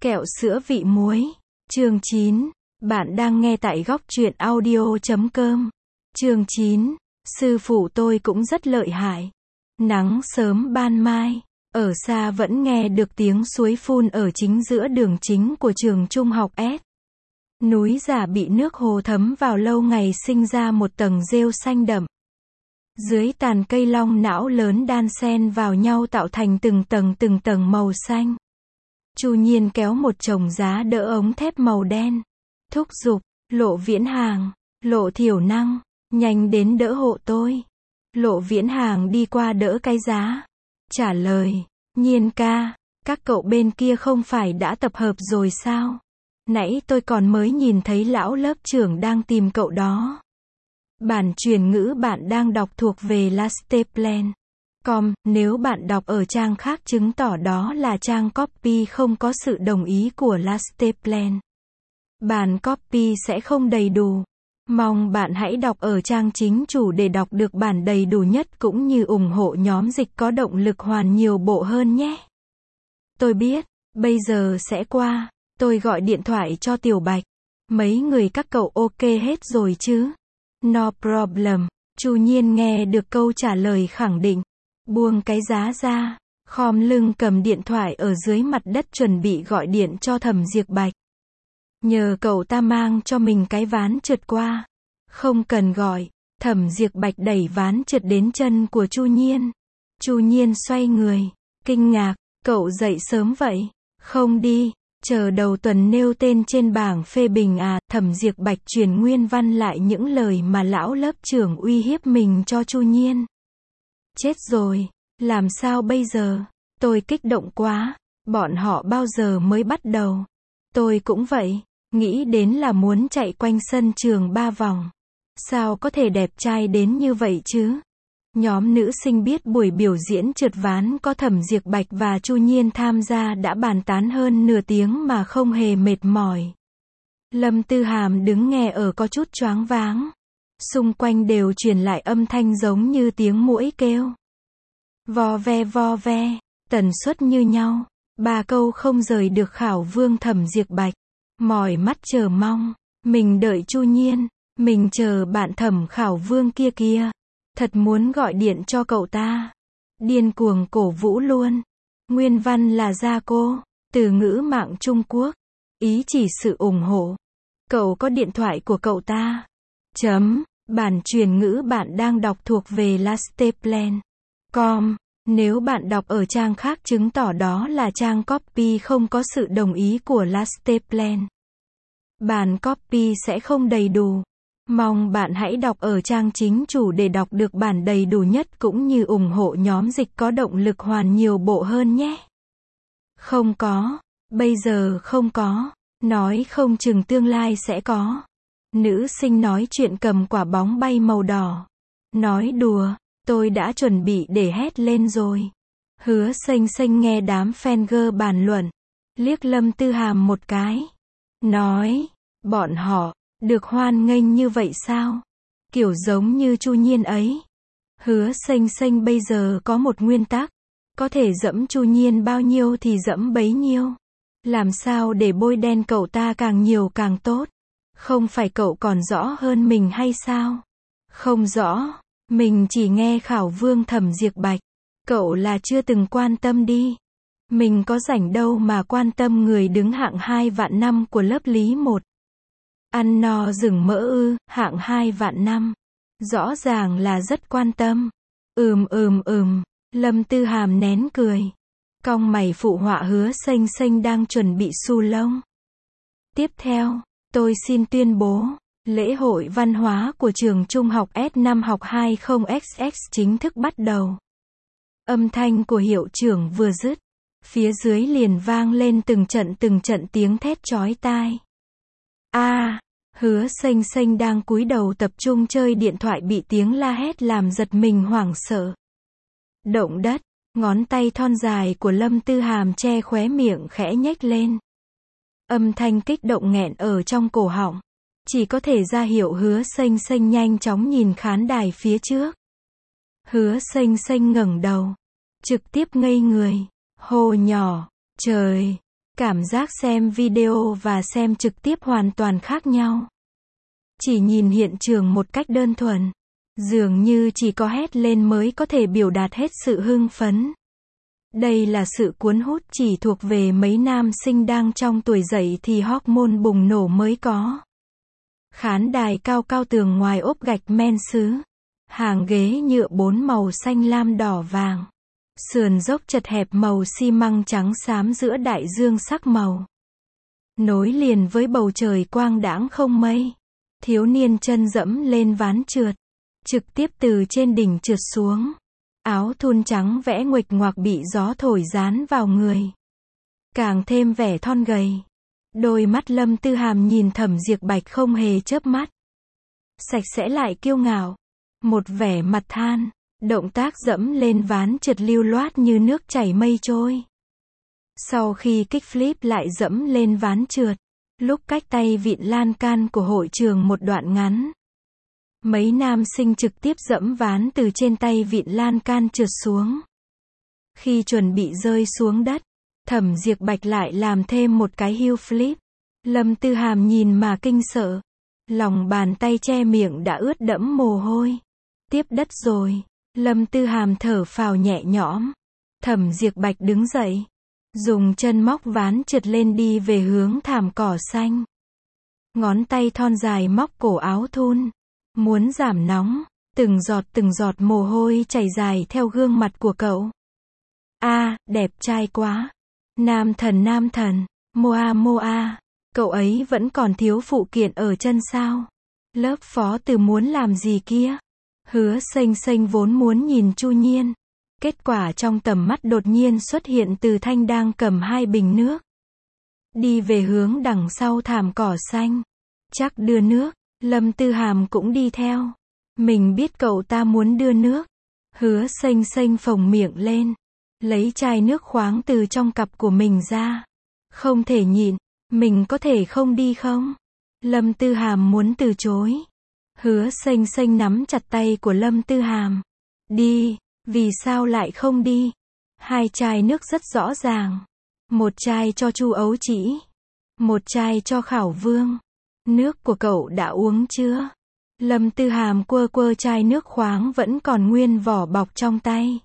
Kẹo sữa vị muối. Chương 9. Bạn đang nghe tại góc truyện audio.com. Chương 9. Sư phụ tôi cũng rất lợi hại. Nắng sớm ban mai, ở xa vẫn nghe được tiếng suối phun ở chính giữa đường chính của trường trung học S. Núi giả bị nước hồ thấm vào lâu ngày sinh ra một tầng rêu xanh đậm. Dưới tàn cây long não lớn đan xen vào nhau tạo thành từng tầng màu xanh. Chu Nhiên kéo một chồng giá đỡ ống thép màu đen. Thúc giục, Lộ Viễn Hàng, Lộ Thiểu Năng, nhanh đến đỡ hộ tôi. Lộ Viễn Hàng đi qua đỡ cái giá. Trả lời, Nhiên ca, các cậu bên kia không phải đã tập hợp rồi sao? Nãy tôi còn mới nhìn thấy lão lớp trưởng đang tìm cậu đó. Bản truyền ngữ bạn đang đọc thuộc về Lasteplan.com, nếu bạn đọc ở trang khác chứng tỏ đó là trang copy không có sự đồng ý của Lasteplan. Bản copy sẽ không đầy đủ. Mong bạn hãy đọc ở trang chính chủ để đọc được bản đầy đủ nhất cũng như ủng hộ nhóm dịch có động lực hoàn nhiều bộ hơn nhé. Tôi biết, bây giờ sẽ qua, tôi gọi điện thoại cho Tiểu Bạch. Mấy người các cậu ok hết rồi chứ? No problem. Chu Nhiên nghe được câu trả lời khẳng định. Buông cái giá ra, khom lưng cầm điện thoại ở dưới mặt đất chuẩn bị gọi điện cho Thẩm Diệp Bạch. Nhờ cậu ta mang cho mình cái ván trượt qua. Không cần gọi, Thẩm Diệp Bạch đẩy ván trượt đến chân của Chu Nhiên. Chu Nhiên xoay người, kinh ngạc, cậu dậy sớm vậy? Không đi, chờ đầu tuần nêu tên trên bảng phê bình à? Thẩm Diệp Bạch truyền nguyên văn lại những lời mà lão lớp trưởng uy hiếp mình cho Chu Nhiên. Chết rồi, làm sao bây giờ? Tôi kích động quá, bọn họ bao giờ mới bắt đầu? Tôi cũng vậy, nghĩ đến là muốn chạy quanh sân trường 3 vòng. Sao có thể đẹp trai đến như vậy chứ? Nhóm nữ sinh biết buổi biểu diễn trượt ván có Thẩm Diệp Bạch và Chu Nhiên tham gia đã bàn tán hơn nửa tiếng mà không hề mệt mỏi. Lâm Tư Hàm đứng nghe ở có chút choáng váng. Xung quanh đều truyền lại âm thanh giống như tiếng muỗi kêu. Vo ve, tần suất như nhau. 3 câu không rời được khảo vương Thẩm Diệp Bạch. Mỏi mắt chờ mong. Mình đợi Chu Nhiên. Mình chờ bạn Thẩm khảo vương kia kìa. Thật muốn gọi điện cho cậu ta. Điên cuồng cổ vũ luôn. Nguyên văn là gia cô. Từ ngữ mạng Trung Quốc. Ý chỉ sự ủng hộ. Cậu có điện thoại của cậu ta. Bản truyền ngữ bạn đang đọc thuộc về Lasteplan.com. Nếu bạn đọc ở trang khác chứng tỏ đó là trang copy không có sự đồng ý của Lasteplan. Bản copy sẽ không đầy đủ. Mong bạn hãy đọc ở trang chính chủ để đọc được bản đầy đủ nhất cũng như ủng hộ nhóm dịch có động lực hoàn nhiều bộ hơn nhé. Không có. Bây giờ không có. Nói không chừng tương lai sẽ có. Nữ sinh nói chuyện cầm quả bóng bay màu đỏ. Nói đùa, tôi đã chuẩn bị để hét lên rồi. Hứa Xanh nghe đám fan bàn luận. Liếc Lâm Tư Hàm một cái. Nói, bọn họ được hoan nghênh như vậy sao? Kiểu giống như Chu Nhiên ấy. Hứa Xanh bây giờ có một nguyên tắc. Có thể dẫm Chu Nhiên bao nhiêu thì dẫm bấy nhiêu. Làm sao để bôi đen cậu ta càng nhiều càng tốt. Không phải cậu còn rõ hơn mình hay sao? Không rõ. Mình chỉ nghe khảo vương Thẩm Diệp Bạch. Cậu là chưa từng quan tâm đi. Mình có rảnh đâu mà quan tâm người đứng hạng 2 vạn năm của lớp lý 1. Ăn no rừng mỡ ư, hạng 2 vạn năm. Rõ ràng là rất quan tâm. Lâm Tư Hàm nén cười. Cong mày phụ họa Hứa Xanh đang chuẩn bị xù lông. Tiếp theo, tôi xin tuyên bố, lễ hội văn hóa của trường trung học S năm học 20XX chính thức bắt đầu. Âm thanh của hiệu trưởng vừa dứt, phía dưới liền vang lên từng trận tiếng thét chói tai. Hứa Xanh đang cúi đầu tập trung chơi điện thoại bị tiếng la hét làm giật mình hoảng sợ. Động đất, ngón tay thon dài của Lâm Tư Hàm che khóe miệng khẽ nhếch lên. Âm thanh kích động nghẹn ở trong cổ họng. Chỉ có thể ra hiệu Hứa Xanh nhanh chóng nhìn khán đài phía trước. Hứa Xanh ngẩng đầu. Trực tiếp ngây người. Hô nhỏ, trời, Cảm giác xem video và xem trực tiếp hoàn toàn khác nhau. Chỉ nhìn hiện trường một cách đơn thuần, dường như chỉ có hét lên mới có thể biểu đạt hết sự hưng phấn. Đây là sự cuốn hút chỉ thuộc về mấy nam sinh đang trong tuổi dậy thì hormone bùng nổ mới có. Khán đài cao cao, tường ngoài ốp gạch men sứ. Hàng ghế nhựa 4 màu xanh lam đỏ vàng. Sườn dốc chật hẹp màu xi măng trắng xám giữa đại dương sắc màu. Nối liền với bầu trời quang đãng không mây. Thiếu niên chân dẫm lên ván trượt. Trực tiếp từ trên đỉnh trượt xuống. Áo thun trắng vẽ nguệch ngoạc bị gió thổi dán vào người. Càng thêm vẻ thon gầy. Đôi mắt Lâm Tư Hàm nhìn Thẩm Diệp Bạch không hề chớp mắt. Sạch sẽ lại kiêu ngạo. Một vẻ mặt than. Động tác dẫm lên ván trượt lưu loát như nước chảy mây trôi. Sau khi kickflip lại dẫm lên ván trượt. Lúc cách tay vịn lan can của hội trường một đoạn ngắn. Mấy nam sinh trực tiếp dẫm ván từ trên tay vịn lan can trượt xuống. Khi chuẩn bị rơi xuống đất, Thẩm Diệp Bạch lại làm thêm một cái heel flip. Lâm Tư Hàm nhìn mà kinh sợ. Lòng bàn tay che miệng đã ướt đẫm mồ hôi. Tiếp đất rồi. Lâm Tư Hàm thở phào nhẹ nhõm. Thẩm Diệp Bạch đứng dậy. Dùng chân móc ván trượt lên đi về hướng thảm cỏ xanh. Ngón tay thon dài móc cổ áo thun. Muốn giảm nóng. Từng giọt mồ hôi chảy dài theo gương mặt của cậu. Đẹp trai quá. Nam thần. Moa. Cậu ấy vẫn còn thiếu phụ kiện ở chân sao? Lớp phó từ muốn làm gì kia? Hứa Xanh vốn muốn nhìn Chu Nhiên. Kết quả trong tầm mắt đột nhiên xuất hiện Từ Thanh đang cầm 2 bình nước. Đi về hướng đằng sau thảm cỏ xanh. Chắc đưa nước. Lâm Tư Hàm cũng đi theo. Mình biết cậu ta muốn đưa nước. Hứa Xanh phồng miệng lên. Lấy chai nước khoáng từ trong cặp của mình ra. Không thể nhịn. Mình có thể không đi không? Lâm Tư Hàm muốn từ chối. Hứa Xanh nắm chặt tay của Lâm Tư Hàm. Đi. Vì sao lại không đi? 2 chai nước rất rõ ràng. Một chai cho Chu Ấu Chỉ. Một chai cho Khảo Vương. Nước của cậu đã uống chưa? Lâm Tư Hàm quơ chai nước khoáng vẫn còn nguyên vỏ bọc trong tay.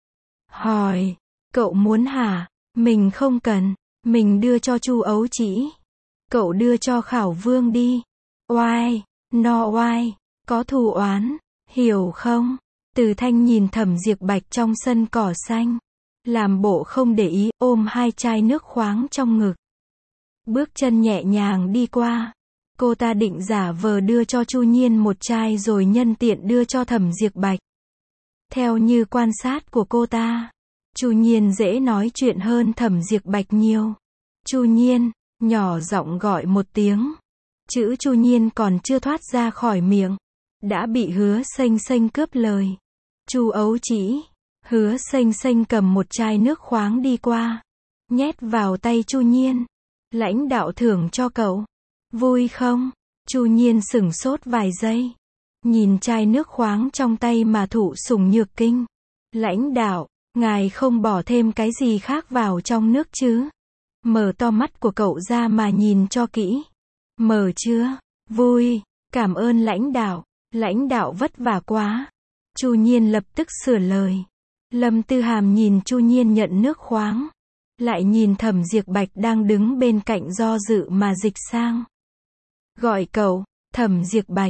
Hỏi. Cậu muốn hả? Mình không cần. Mình đưa cho Chu Ấu Chỉ. Cậu đưa cho Khảo Vương đi. Oai. No oai. Có thù oán. Hiểu không? Từ Thanh nhìn Thẩm Diệp Bạch trong sân cỏ xanh. Làm bộ không để ý, ôm 2 chai nước khoáng trong ngực. Bước chân nhẹ nhàng đi qua. Cô ta định giả vờ đưa cho Chu Nhiên một chai rồi nhân tiện đưa cho Thẩm Diệp Bạch. Theo như quan sát của cô ta, Chu Nhiên dễ nói chuyện hơn Thẩm Diệp Bạch nhiều. Chu Nhiên, nhỏ giọng gọi một tiếng. Chữ Chu Nhiên còn chưa thoát ra khỏi miệng. Đã bị Hứa Xanh cướp lời. Chu Ấu Chỉ. Hứa Xanh cầm một chai nước khoáng đi qua. Nhét vào tay Chu Nhiên. Lãnh đạo thưởng cho cậu. Vui không? Chu Nhiên sửng sốt vài giây. Nhìn chai nước khoáng trong tay mà thụ sủng nhược kinh. Lãnh đạo, ngài không bỏ thêm cái gì khác vào trong nước chứ? Mở to mắt của cậu ra mà nhìn cho kỹ. Mở chưa? Vui. Cảm ơn lãnh đạo. Lãnh đạo vất vả quá. Chu Nhiên lập tức sửa lời. Lâm Tư Hàm nhìn Chu Nhiên nhận nước khoáng. Lại nhìn Thẩm Diệp Bạch đang đứng bên cạnh do dự mà dịch sang. Gọi cậu. Thẩm Diệp Bạch.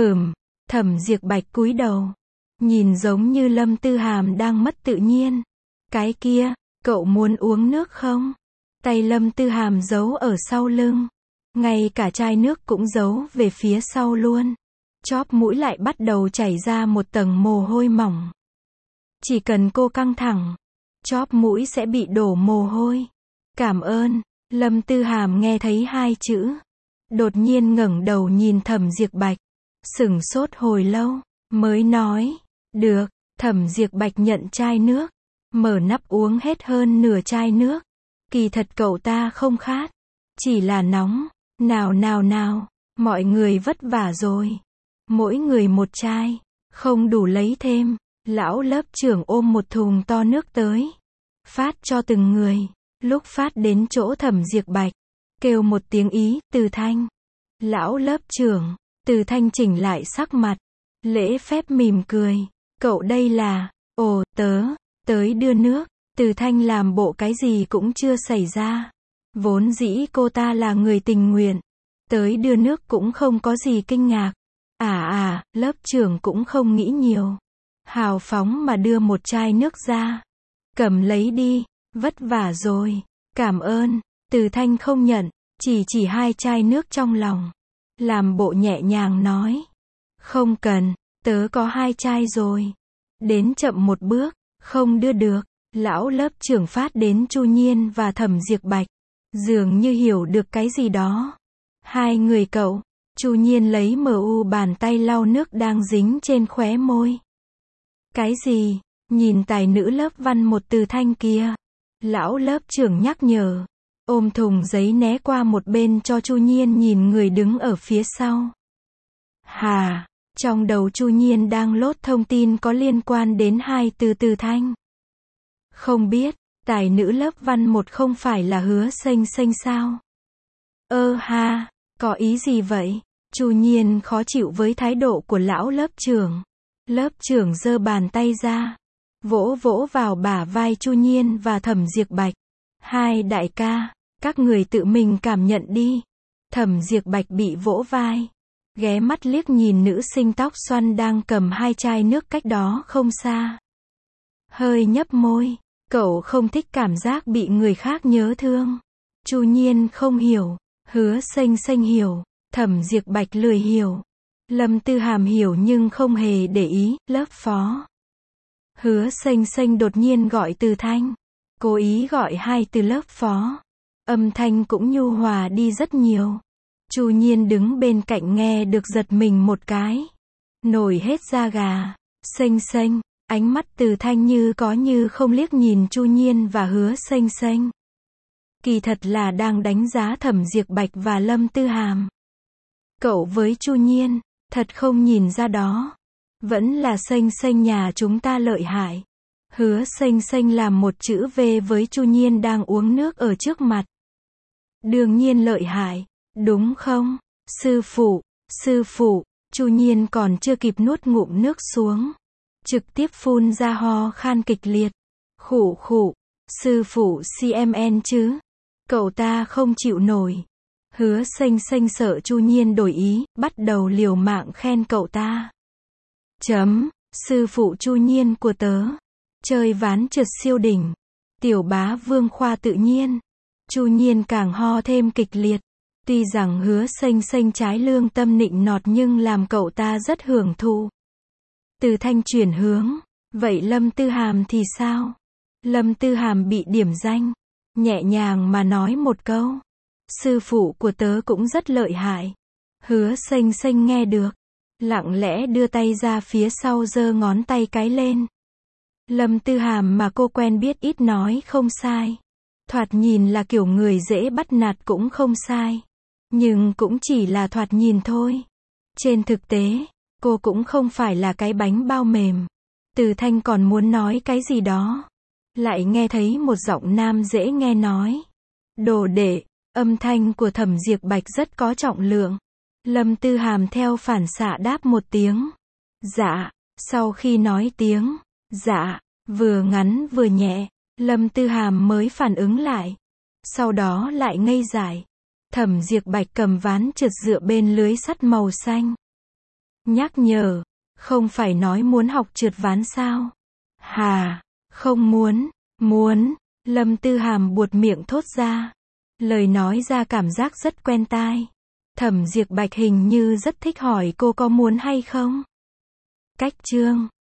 Thẩm Diệp Bạch cúi đầu. Nhìn giống như Lâm Tư Hàm đang mất tự nhiên. Cái kia, cậu muốn uống nước không? Tay Lâm Tư Hàm giấu ở sau lưng. Ngay cả chai nước cũng giấu về phía sau luôn. Chóp mũi lại bắt đầu chảy ra một tầng mồ hôi mỏng. Chỉ cần cô căng thẳng, chóp mũi sẽ bị đổ mồ hôi. Cảm ơn. Lâm Tư Hàm nghe thấy 2 chữ. Đột nhiên ngẩng đầu nhìn Thẩm Diệp Bạch. Sửng sốt hồi lâu, mới nói. Được. Thẩm Diệp Bạch nhận chai nước. Mở nắp uống hết hơn nửa chai nước. Kỳ thật cậu ta không khát. Chỉ là nóng. Nào. Mọi người vất vả rồi. Mỗi người một chai. Không đủ lấy thêm. Lão lớp trưởng ôm một thùng to nước tới. Phát cho từng người. Lúc phát đến chỗ Thẩm Diệp Bạch, kêu một tiếng ý, Từ Thanh. Lão lớp trưởng, Từ Thanh chỉnh lại sắc mặt, lễ phép mỉm cười. Cậu đây là, ồ, tới đưa nước. Từ Thanh làm bộ cái gì cũng chưa xảy ra. Vốn dĩ cô ta là người tình nguyện. Tới đưa nước cũng không có gì kinh ngạc. Lớp trưởng cũng không nghĩ nhiều. Hào phóng mà đưa một chai nước ra. Cầm lấy đi, vất vả rồi. Cảm ơn. Từ Thanh không nhận, chỉ hai chai nước trong lòng. Làm bộ nhẹ nhàng nói. Không cần, tớ có 2 chai rồi. Đến chậm một bước, không đưa được. Lão lớp trưởng phát đến Chu Nhiên và Thẩm Diệp Bạch. Dường như hiểu được cái gì đó. Hai người cậu. Chu Nhiên lấy bàn tay lau nước đang dính trên khóe môi. Cái gì? Nhìn tài nữ lớp văn một Từ Thanh kia. Lão lớp trưởng nhắc nhở. Ôm thùng giấy né qua một bên cho Chu Nhiên nhìn người đứng ở phía sau. Trong đầu Chu Nhiên đang lốt thông tin có liên quan đến 2 từ Từ Thanh. Không biết, tài nữ lớp văn một không phải là Hứa Xanh Xanh sao? Có ý gì vậy? Chu Nhiên khó chịu với thái độ của lão lớp trưởng. Lớp trưởng giơ bàn tay ra, vỗ vào bả vai Chu Nhiên và Thẩm Diệp Bạch. Hai đại ca, các người tự mình cảm nhận đi. Thẩm Diệp Bạch bị vỗ vai, ghé mắt liếc nhìn nữ sinh tóc xoăn đang cầm 2 chai nước cách đó không xa. Hơi nhấp môi, cậu không thích cảm giác bị người khác nhớ thương. Chu Nhiên không hiểu, Hứa Xanh Xanh hiểu, Thẩm Diệp Bạch lười hiểu. Lâm Tư Hàm hiểu nhưng không hề để ý, lớp phó. Hứa Xanh Xanh đột nhiên gọi Từ Thanh, cố ý gọi 2 từ lớp phó. Âm thanh cũng nhu hòa đi rất nhiều. Chu Nhiên đứng bên cạnh nghe được giật mình một cái. Nổi hết da gà. Xanh Xanh, ánh mắt Từ Thanh như có như không liếc nhìn Chu Nhiên và Hứa Xanh Xanh. Kỳ thật là đang đánh giá Thẩm Diệp Bạch và Lâm Tư Hàm. Cậu với Chu Nhiên, thật không nhìn ra đó. Vẫn là Xanh Xanh nhà chúng ta lợi hại. Hứa Xanh Xanh làm một chữ V với Chu Nhiên đang uống nước ở trước mặt. Đương nhiên lợi hại, đúng không? Sư phụ, Chu Nhiên còn chưa kịp nuốt ngụm nước xuống. Trực tiếp phun ra ho khan kịch liệt. Khụ, sư phụ CMN chứ? Cậu ta không chịu nổi. Hứa Xanh Xanh sợ Chu Nhiên đổi ý, bắt đầu liều mạng khen cậu ta. Sư phụ Chu Nhiên của tớ. Chơi ván trượt siêu đỉnh. Tiểu bá vương khoa tự nhiên. Chu Nhiên càng ho thêm kịch liệt. Tuy rằng Hứa Xanh Xanh trái lương tâm nịnh nọt nhưng làm cậu ta rất hưởng thụ. Từ Thanh chuyển hướng. Vậy Lâm Tư Hàm thì sao? Lâm Tư Hàm bị điểm danh. Nhẹ nhàng mà nói một câu. Sư phụ của tớ cũng rất lợi hại. Hứa Xanh Xanh nghe được. Lặng lẽ đưa tay ra phía sau giơ ngón tay cái lên. Lâm Tư Hàm mà cô quen biết ít nói không sai. Thoạt nhìn là kiểu người dễ bắt nạt cũng không sai. Nhưng cũng chỉ là thoạt nhìn thôi. Trên thực tế, cô cũng không phải là cái bánh bao mềm. Từ Thanh còn muốn nói cái gì đó. Lại nghe thấy một giọng nam dễ nghe nói. Đồ đệ, âm thanh của Thẩm Diệp Bạch rất có trọng lượng. Lâm Tư Hàm theo phản xạ đáp một tiếng. Dạ, sau khi nói tiếng, dạ, vừa ngắn vừa nhẹ, Lâm Tư Hàm mới phản ứng lại. Sau đó lại ngây dại. Thẩm Diệp Bạch cầm ván trượt dựa bên lưới sắt màu xanh. Nhắc nhở, không phải nói muốn học trượt ván sao? Không muốn, Lâm Tư Hàm buột miệng thốt ra. Lời nói ra cảm giác rất quen tai. Thẩm Diệp Bạch hình như rất thích hỏi cô có muốn hay không. Cách chương